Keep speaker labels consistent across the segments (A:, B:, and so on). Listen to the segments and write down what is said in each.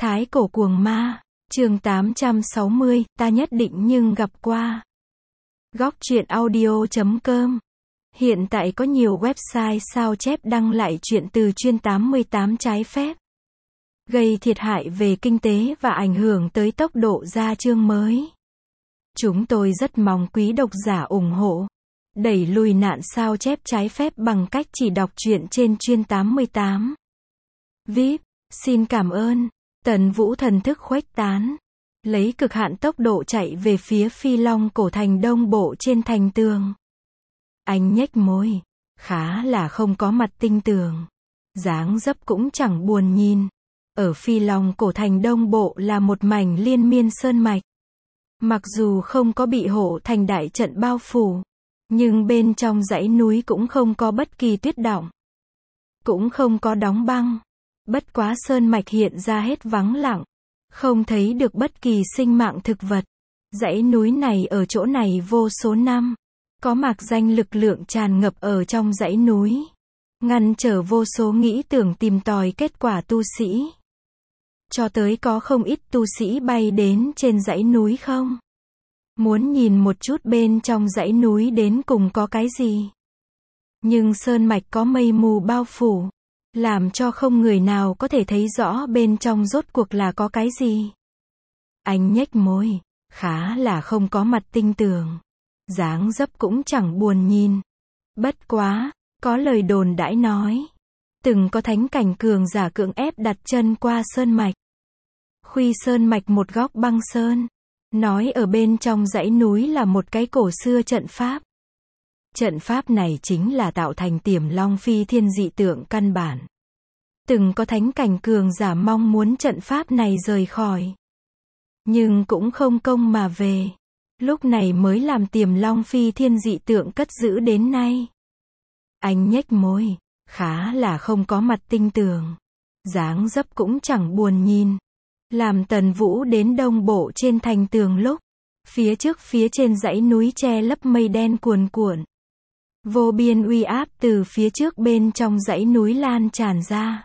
A: Thái cổ cuồng ma, chương 860, ta nhất định nhưng gặp qua. Góc truyện audio.com. Hiện tại có nhiều website sao chép đăng lại truyện từ chuyên 88 trái phép, gây thiệt hại về kinh tế và ảnh hưởng tới tốc độ ra chương mới. Chúng tôi rất mong quý độc giả ủng hộ, đẩy lùi nạn sao chép trái phép bằng cách chỉ đọc truyện trên chuyên 88. VIP, xin cảm ơn. Tần Vũ thần thức khuếch tán, lấy cực hạn tốc độ chạy về phía Phi Long cổ thành đông bộ trên thành tường. Anh nhếch môi, khá là không có mặt tinh tường, dáng dấp cũng chẳng buồn nhìn. Ở Phi Long cổ thành đông bộ là một mảnh liên miên sơn mạch. Mặc dù không có bị hộ thành đại trận bao phủ, nhưng bên trong dãy núi cũng không có bất kỳ tuyết đọng, cũng không có đóng băng. Bất quá sơn mạch hiện ra hết vắng lặng, không thấy được bất kỳ sinh mạng thực vật. Dãy núi này ở chỗ này vô số năm, có mạc danh lực lượng tràn ngập ở trong dãy núi, ngăn trở vô số nghĩ tưởng tìm tòi kết quả tu sĩ. Cho tới có không ít tu sĩ bay đến trên dãy núi không? Muốn nhìn một chút bên trong dãy núi đến cùng có cái gì. Nhưng sơn mạch có mây mù bao phủ, làm cho không người nào có thể thấy rõ bên trong rốt cuộc là có cái gì. Anh nhếch môi, khá là không có mặt tinh tường, dáng dấp cũng chẳng buồn nhìn. Bất quá, có lời đồn đãi nói, từng có thánh cảnh cường giả cưỡng ép đặt chân qua sơn mạch. Khuy sơn mạch một góc băng sơn, nói ở bên trong dãy núi là một cái cổ xưa trận pháp. Trận pháp này chính là tạo thành Tiềm Long phi thiên dị tượng căn bản. Từng có thánh cảnh cường giả mong muốn trận pháp này rời khỏi, nhưng cũng không công mà về. Lúc này mới làm Tiềm Long phi thiên dị tượng cất giữ đến nay. Anh nhếch môi, khá là không có mặt tinh tường, dáng dấp cũng chẳng buồn nhìn. Làm Tần Vũ đến đông bộ trên thành tường lúc, phía trước phía trên dãy núi che lấp mây đen cuồn cuộn. Vô biên uy áp từ phía trước bên trong dãy núi lan tràn ra,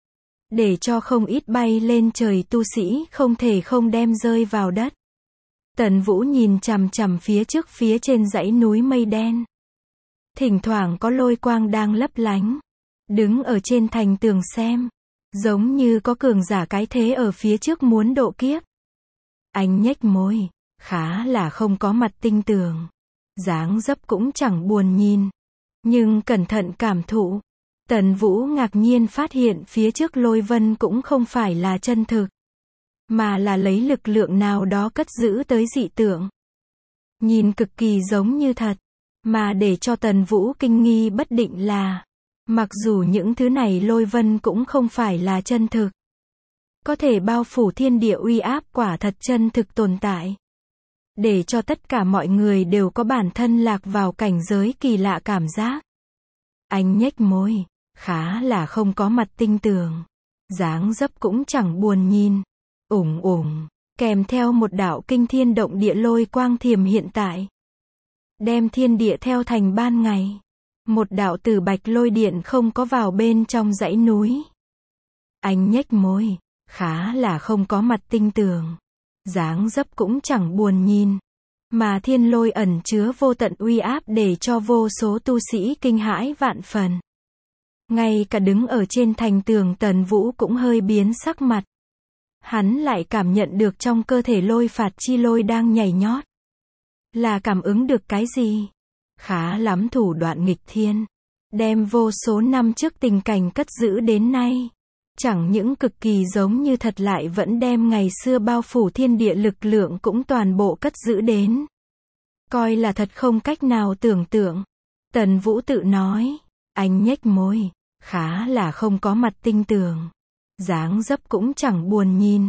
A: để cho không ít bay lên trời tu sĩ không thể không đem rơi vào đất. Tần Vũ nhìn chằm chằm phía trước phía trên dãy núi mây đen. Thỉnh thoảng có lôi quang đang lấp lánh. Đứng ở trên thành tường xem, giống như có cường giả cái thế ở phía trước muốn độ kiếp. Anh nhếch môi, khá là không có mặt tinh tường, dáng dấp cũng chẳng buồn nhìn. Nhưng cẩn thận cảm thụ, Tần Vũ ngạc nhiên phát hiện phía trước lôi vân cũng không phải là chân thực, mà là lấy lực lượng nào đó cất giữ tới dị tượng. Nhìn cực kỳ giống như thật, mà để cho Tần Vũ kinh nghi bất định là, mặc dù những thứ này lôi vân cũng không phải là chân thực, có thể bao phủ thiên địa uy áp quả thật chân thực tồn tại, để cho tất cả mọi người đều có bản thân lạc vào cảnh giới kỳ lạ cảm giác. Anh nhếch môi, khá là không có mặt tinh tường, dáng dấp cũng chẳng buồn nhìn. Kèm theo một đạo kinh thiên động địa lôi quang thiểm hiện tại, đem thiên địa theo thành ban ngày. Một đạo tử bạch lôi điện không có vào bên trong dãy núi. Anh nhếch môi, khá là không có mặt tinh tường, dáng dấp cũng chẳng buồn nhìn. Mà thiên lôi ẩn chứa vô tận uy áp để cho vô số tu sĩ kinh hãi vạn phần. Ngay cả đứng ở trên thành tường Tần Vũ cũng hơi biến sắc mặt. Hắn lại cảm nhận được trong cơ thể lôi phạt chi lôi đang nhảy nhót. Là cảm ứng được cái gì? Khá lắm thủ đoạn nghịch thiên, đem vô số năm trước tình cảnh cất giữ đến nay. Chẳng những cực kỳ giống như thật lại vẫn đem ngày xưa bao phủ thiên địa lực lượng cũng toàn bộ cất giữ đến. Coi là thật không cách nào tưởng tượng. Tần Vũ tự nói, anh nhếch môi, khá là không có mặt tinh tường, dáng dấp cũng chẳng buồn nhìn.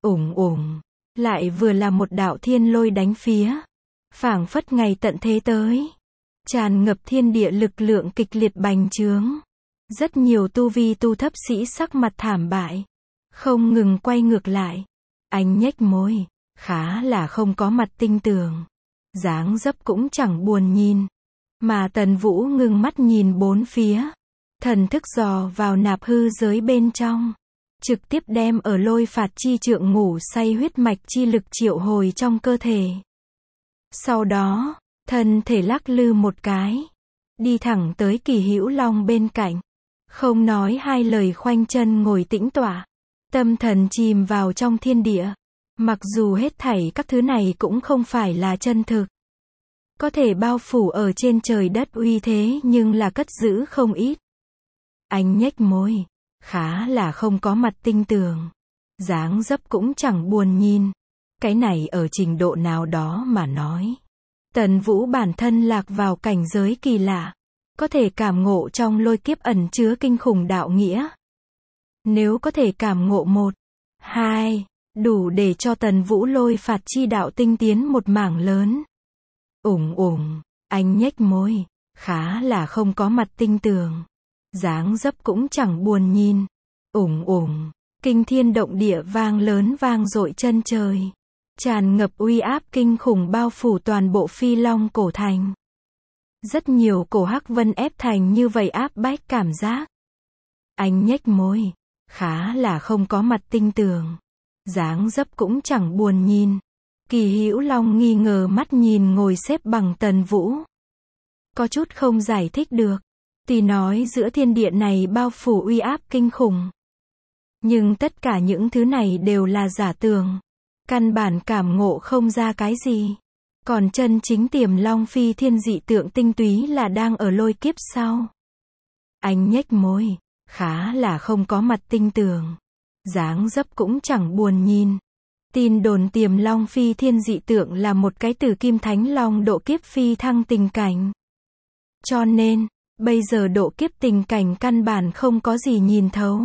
A: Lại vừa là một đạo thiên lôi đánh phía, phảng phất ngày tận thế tới. Tràn ngập thiên địa lực lượng kịch liệt bành trướng. Rất nhiều tu vi tu thấp sĩ sắc mặt thảm bại, không ngừng quay ngược lại. Anh nhếch môi, khá là không có mặt tinh tường, dáng dấp cũng chẳng buồn nhìn. Mà Tần Vũ ngưng mắt nhìn bốn phía, thần thức dò vào nạp hư giới bên trong. trực tiếp đem ở lôi phạt chi trượng ngủ say huyết mạch chi lực triệu hồi trong cơ thể. Sau đó, thân thể lắc lư một cái, đi thẳng tới Kỳ Hữu Long bên cạnh, không nói hai lời khoanh chân ngồi tĩnh tọa, tâm thần chìm vào trong thiên địa. Mặc dù hết thảy các thứ này cũng không phải là chân thực, có thể bao phủ ở trên trời đất uy thế, nhưng là cất giữ không ít. Anh nhếch môi, khá là không có mặt tinh tường, dáng dấp cũng chẳng buồn nhìn. Cái này ở trình độ nào đó mà nói, Tần Vũ bản thân lạc vào cảnh giới kỳ lạ, có thể cảm ngộ trong lôi kiếp ẩn chứa kinh khủng đạo nghĩa. Nếu có thể cảm ngộ 1, 2, đủ để cho Tần Vũ lôi phạt chi đạo tinh tiến một mảng lớn. Anh nhếch môi, khá là không có mặt tinh tường, dáng dấp cũng chẳng buồn nhìn. Kinh thiên động địa vang lớn vang dội chân trời, tràn ngập uy áp kinh khủng bao phủ toàn bộ Phi Long cổ thành. Rất nhiều cổ hắc vân ép thành như vậy áp bách cảm giác. Anh nhếch môi, khá là không có mặt tinh tường, dáng dấp cũng chẳng buồn nhìn. Kỳ Hữu Long nghi ngờ mắt nhìn ngồi xếp bằng Tần Vũ, có chút không giải thích được. Tuy nói giữa thiên địa này bao phủ uy áp kinh khủng, nhưng tất cả những thứ này đều là giả tường, căn bản cảm ngộ không ra cái gì. Còn chân chính Tiềm Long Phi Thiên dị tượng tinh túy là đang ở lôi kiếp sau. Anh nhếch môi, khá là không có mặt tinh tường, dáng dấp cũng chẳng buồn nhìn. Tin đồn Tiềm Long Phi Thiên dị tượng là một cái từ Kim Thánh Long độ kiếp phi thăng tình cảnh. Cho nên, bây giờ độ kiếp tình cảnh căn bản không có gì nhìn thấu.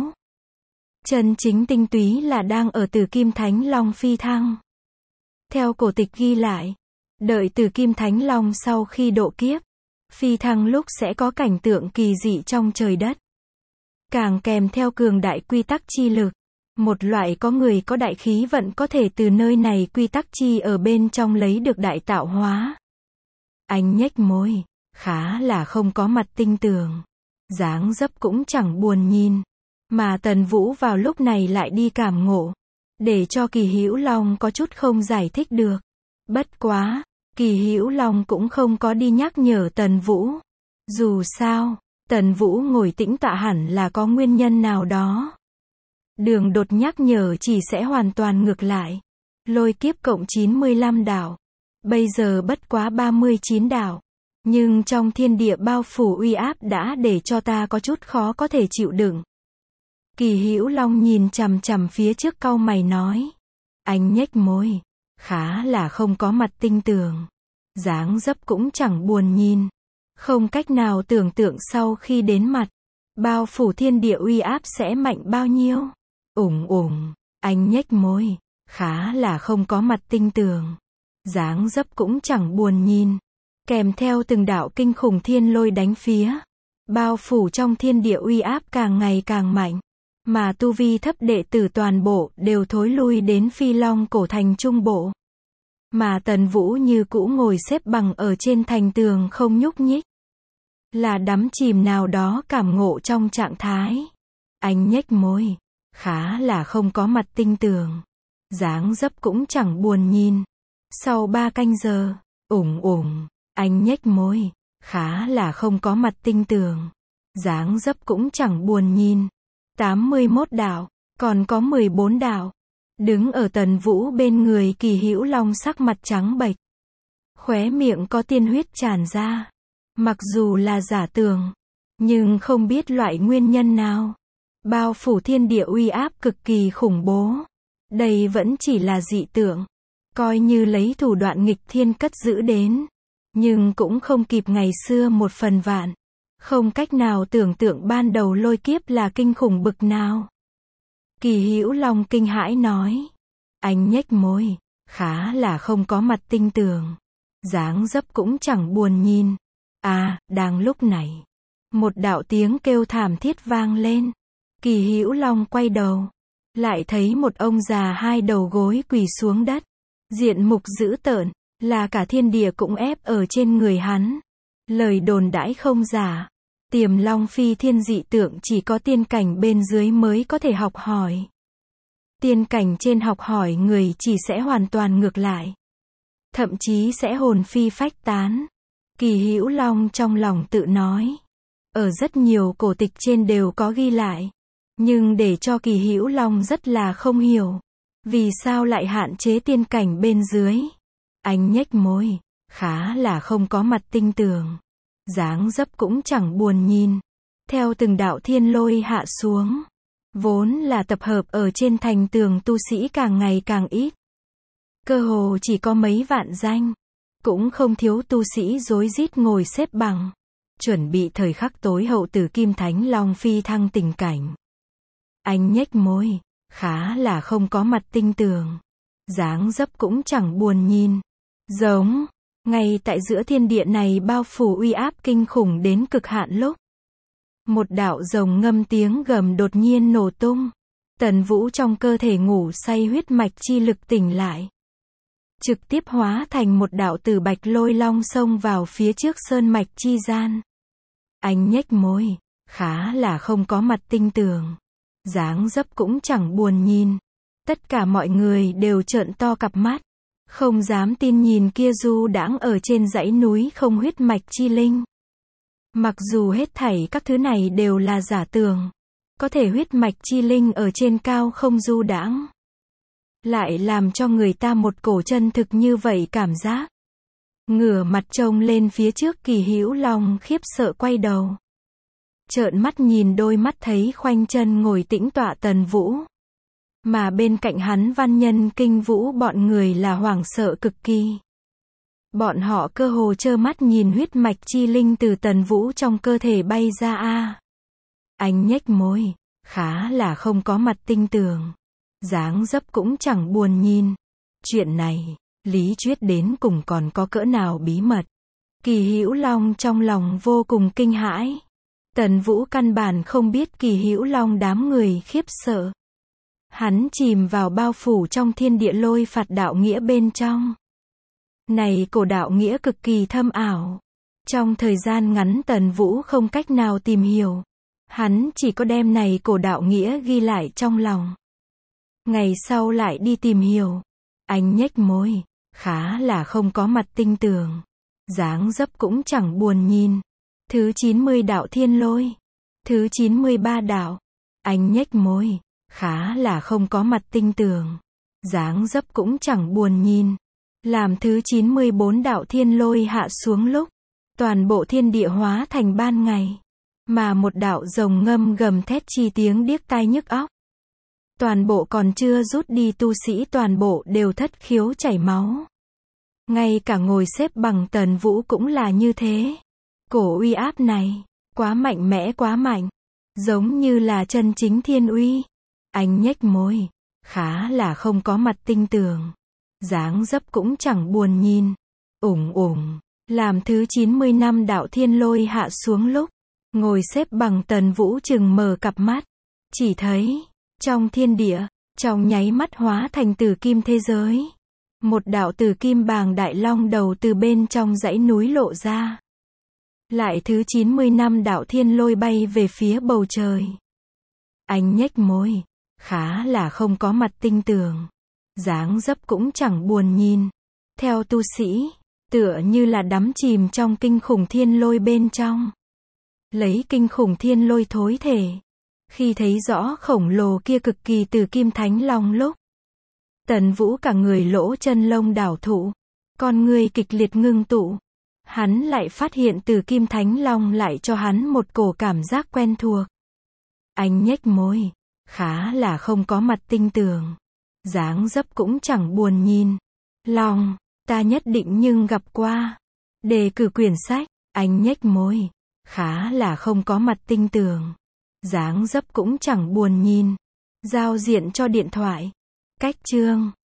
A: Chân chính tinh túy là đang ở từ Kim Thánh Long phi thăng. Theo cổ tịch ghi lại, đợi từ Kim Thánh Long sau khi độ kiếp, phi thăng lúc sẽ có cảnh tượng kỳ dị trong trời đất. Càng kèm theo cường đại quy tắc chi lực. Một loại có người có đại khí vận có thể từ nơi này quy tắc chi ở bên trong lấy được đại tạo hóa. Anh nhếch môi, khá là không có mặt tinh tường, dáng dấp cũng chẳng buồn nhìn. Mà Tần Vũ vào lúc này lại đi cảm ngộ, để cho Kỳ Hữu Long có chút không giải thích được. Bất quá, Kỳ Hữu Long cũng không có đi nhắc nhở Tần Vũ. Dù sao, Tần Vũ ngồi tĩnh tọa hẳn là có nguyên nhân nào đó. Đường đột nhắc nhở chỉ sẽ hoàn toàn ngược lại. Lôi kiếp cộng 95 đạo, bây giờ bất quá 39 đạo. Nhưng trong thiên địa bao phủ uy áp đã để cho ta có chút khó có thể chịu đựng. Kỳ Hữu Long nhìn chằm chằm phía trước cau mày nói. Anh nhếch môi, khá là không có mặt tinh tường, dáng dấp cũng chẳng buồn nhìn. Không cách nào tưởng tượng sau khi đến mặt, bao phủ thiên địa uy áp sẽ mạnh bao nhiêu. Anh nhếch môi, khá là không có mặt tinh tường, dáng dấp cũng chẳng buồn nhìn. Kèm theo từng đạo kinh khủng thiên lôi đánh phía, bao phủ trong thiên địa uy áp càng ngày càng mạnh. Mà tu vi thấp đệ tử toàn bộ đều thối lui đến Phi Long cổ thành trung bộ. Mà Tần Vũ như cũ ngồi xếp bằng ở trên thành tường không nhúc nhích. Là đắm chìm nào đó cảm ngộ trong trạng thái. Anh nhếch môi, khá là không có mặt tinh tường, dáng dấp cũng chẳng buồn nhìn. Sau 3 canh giờ, anh nhếch môi, khá là không có mặt tinh tường, dáng dấp cũng chẳng buồn nhìn. 81 đạo, còn có 14 đạo. Đứng ở Tần Vũ bên người Kỳ Hữu Long sắc mặt trắng bệch, khóe miệng có tiên huyết tràn ra. Mặc dù là giả tường, nhưng không biết loại nguyên nhân nào, bao phủ thiên địa uy áp cực kỳ khủng bố. Đây vẫn chỉ là dị tượng, coi như lấy thủ đoạn nghịch thiên cất giữ đến, nhưng cũng không kịp ngày xưa 1/1000. Không cách nào tưởng tượng ban đầu lôi kiếp là kinh khủng bực nào. Kỳ Hữu Long kinh hãi nói. Anh nhếch môi, khá là không có mặt tinh tường, dáng dấp cũng chẳng buồn nhìn. Đang lúc này, một đạo tiếng kêu thảm thiết vang lên. Kỳ Hữu Long quay đầu, lại thấy một ông già 2 đầu gối quỳ xuống đất, diện mục dữ tợn, là cả thiên địa cũng ép ở trên người hắn. Lời đồn đãi không giả, Tiềm Long Phi Thiên dị tượng chỉ có tiên cảnh bên dưới mới có thể học hỏi. Tiên cảnh trên học hỏi người chỉ sẽ hoàn toàn ngược lại. Thậm chí sẽ hồn phi phách tán. Kỳ Hữu Long trong lòng tự nói. Ở rất nhiều cổ tịch trên đều có ghi lại. Nhưng để cho Kỳ Hữu Long rất là không hiểu. Vì sao lại hạn chế tiên cảnh bên dưới? Anh nhếch môi, khá là không có mặt tinh tường. Dáng dấp cũng chẳng buồn nhìn. Theo từng đạo thiên lôi hạ xuống. Vốn là tập hợp ở trên thành tường tu sĩ càng ngày càng ít. Cơ hồ chỉ có mấy vạn danh. Cũng không thiếu tu sĩ rối rít ngồi xếp bằng. Chuẩn bị thời khắc tối hậu tử Kim Thánh Long phi thăng tình cảnh. Anh nhếch môi, khá là không có mặt tinh tường. Dáng dấp cũng chẳng buồn nhìn. Giống, ngay tại giữa thiên địa này bao phủ uy áp kinh khủng đến cực hạn lúc. Một đạo rồng ngâm tiếng gầm đột nhiên nổ tung. Tần Vũ trong cơ thể ngủ say huyết mạch chi lực tỉnh lại. Trực tiếp hóa thành một đạo tử bạch lôi long xông vào phía trước sơn mạch chi gian. Anh nhếch môi, khá là không có mặt tinh tường. Dáng dấp cũng chẳng buồn nhìn. Tất cả mọi người đều trợn to cặp mắt. Không dám tin nhìn kia du đãng ở trên dãy núi không huyết mạch chi linh. Mặc dù hết thảy các thứ này đều là giả tường. Có thể huyết mạch chi linh ở trên cao không du đãng. Lại làm cho người ta một cổ chân thực như vậy cảm giác. Ngửa mặt trông lên phía trước Kỳ Hữu Long khiếp sợ quay đầu. Trợn mắt nhìn đôi mắt thấy khoanh chân ngồi tĩnh tọa Tần Vũ. Mà bên cạnh hắn văn nhân kinh vũ bọn người là hoảng sợ cực kỳ. Bọn họ cơ hồ trơ mắt nhìn huyết mạch chi linh từ Tần Vũ trong cơ thể bay ra a. Anh nhếch môi, khá là không có mặt tinh tường. Dáng dấp cũng chẳng buồn nhìn. Chuyện này, lý thuyết đến cùng còn có cỡ nào bí mật. Kỳ Hữu Long trong lòng vô cùng kinh hãi. Tần Vũ căn bản không biết Kỳ Hữu Long đám người khiếp sợ. Hắn chìm vào bao phủ trong thiên địa lôi phạt đạo nghĩa bên trong. Này cổ đạo nghĩa cực kỳ thâm ảo. Trong thời gian ngắn Tần Vũ không cách nào tìm hiểu. Hắn chỉ có đem này cổ đạo nghĩa ghi lại trong lòng. Ngày sau lại đi tìm hiểu. Anh nhếch môi, khá là không có mặt tinh tường. Dáng dấp cũng chẳng buồn nhìn. Thứ 90 đạo thiên lôi. Thứ 93 đạo. Anh nhếch môi, khá là không có mặt tinh tường. Dáng dấp cũng chẳng buồn nhìn. Làm thứ 94 đạo thiên lôi hạ xuống lúc. Toàn bộ thiên địa hóa thành ban ngày. Mà một đạo rồng ngâm gầm thét chi tiếng điếc tai nhức óc. Toàn bộ còn chưa rút đi tu sĩ toàn bộ đều thất khiếu chảy máu. Ngay cả ngồi xếp bằng Tần Vũ cũng là như thế. Cổ uy áp này, quá mạnh mẽ quá mạnh. Giống như là chân chính thiên uy. Anh nhếch môi, khá là không có mặt tinh tường. Dáng dấp cũng chẳng buồn nhìn. Làm thứ 95 đạo thiên lôi hạ xuống lúc. Ngồi xếp bằng Tần Vũ chừng mở cặp mắt. Chỉ thấy, trong thiên địa, trong nháy mắt hóa thành tử kim thế giới. Một đạo tử kim bàng đại long đầu từ bên trong dãy núi lộ ra. Lại thứ 95 đạo thiên lôi bay về phía bầu trời. Anh nhếch môi, khá là không có mặt tinh tường. Dáng dấp cũng chẳng buồn nhìn. Theo tu sĩ, tựa như là đắm chìm trong kinh khủng thiên lôi bên trong. Lấy kinh khủng thiên lôi thối thể. Khi thấy rõ khổng lồ kia cực kỳ tử kim thánh long lúc. Tần Vũ cả người lỗ chân lông đảo thụ. Con người kịch liệt ngưng tụ. Hắn lại phát hiện tử kim thánh long lại cho hắn một cổ cảm giác quen thuộc. Anh nhếch môi, khá là không có mặt tinh tường. Dáng dấp cũng chẳng buồn nhìn. Long, ta nhất định nhưng gặp qua. Đề cử quyển sách, anh nhếch môi, khá là không có mặt tinh tường. Dáng dấp cũng chẳng buồn nhìn. Giao diện cho điện thoại. Cách chương